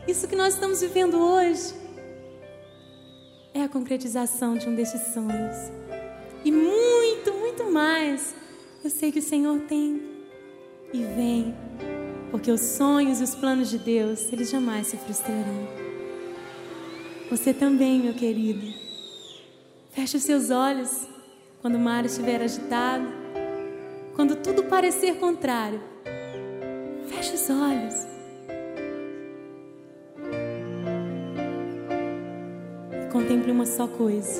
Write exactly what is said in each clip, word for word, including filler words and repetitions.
Isso que nós estamos vivendo hoje é a concretização de um destes sonhos. E muito, muito mais eu sei que o Senhor tem e vem, porque os sonhos e os planos de Deus, eles jamais se frustrarão. Você também, meu querido. Feche os seus olhos quando o mar estiver agitado, quando tudo parecer contrário. Feche os olhos. E contemple uma só coisa: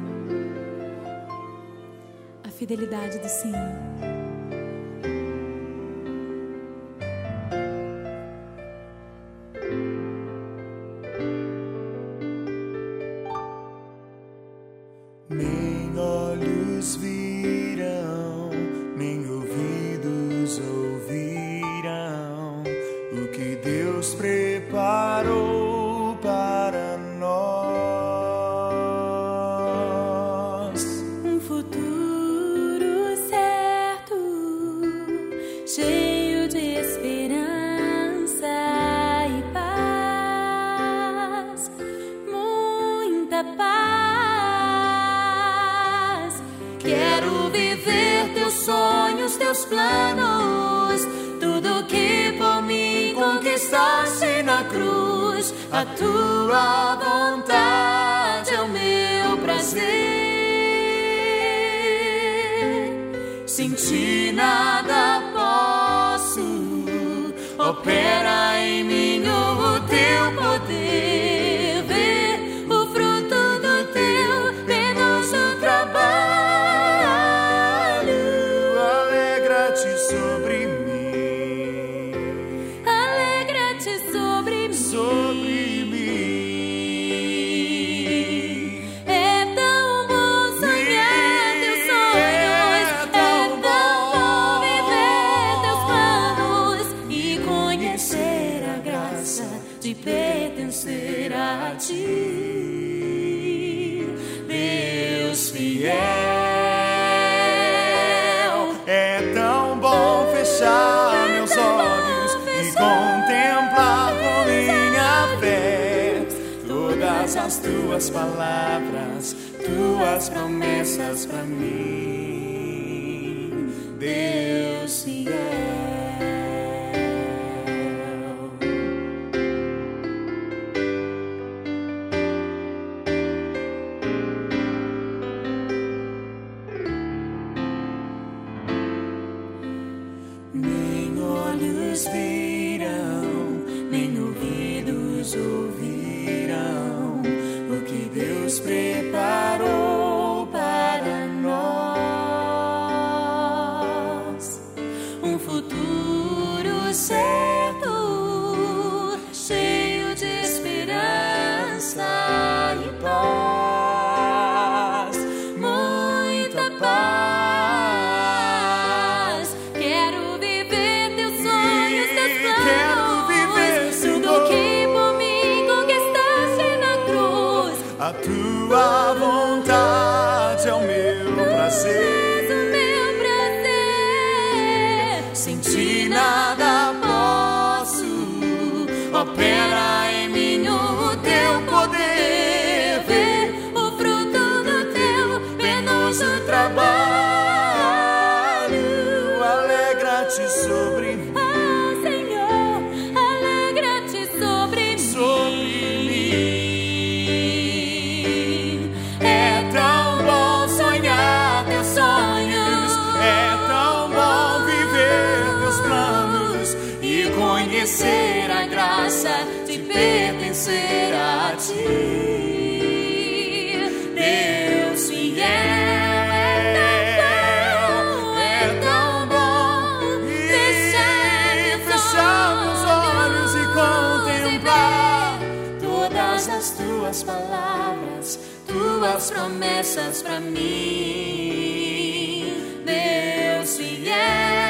a fidelidade do Senhor. Nem olhos viram, nem ouvidos ouvirão o que Deus preparou para nós. Um futuro certo, cheio de esperança e paz, muita paz. Quero viver teus sonhos, teus planos, tudo que por mim conquistaste na cruz. A tua vontade é o meu prazer. Sem ti nada posso, opera em mim o teu poder. Ver o fruto do teu penoso trabalho. Sobre mim, alegra-te sobre mim, sobre mim. É tão bom sonhar teus sonhos, é tão bom viver teus planos e conhecer a graça de pertencer a ti, Deus fiel. Fechar meus olhos e contemplar com minha fé todas as tuas palavras, tuas promessas para mim, Deus fiel. Nem olhos viram, nem ouvidos ouvirão o que Deus preparou para nós. Um futuro certo, cheio de esperança e paz, muita paz. A tua vontade é o meu prazer, o meu prazer. Sem ti nada posso, opera em mim o teu poder. Ver o fruto do teu penoso trabalho, alegra-te sobre mim. Ah, Senhor, alegra-te sobre mim. Sobre conhecer a graça de pertencer a ti, Deus fiel. É tão bom fechar meus olhos e contemplar todas as tuas palavras, tuas promessas para mim, Deus fiel.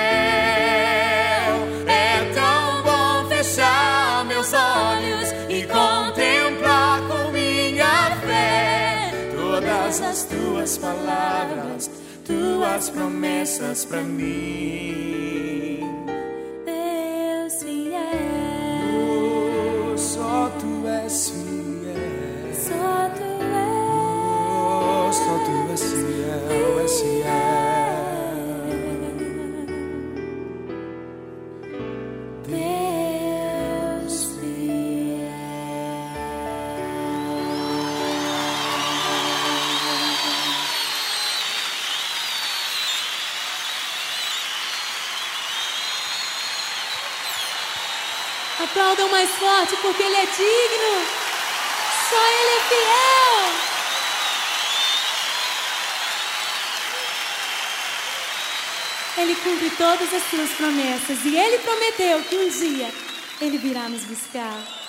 Olhos e contemplar com minha fé todas as tuas palavras, tuas promessas para mim, Deus fiel. Oh, Aplaudam mais forte, porque Ele é digno. Só Ele é fiel. Ele cumpre todas as suas promessas. E Ele prometeu que um dia Ele virá nos buscar.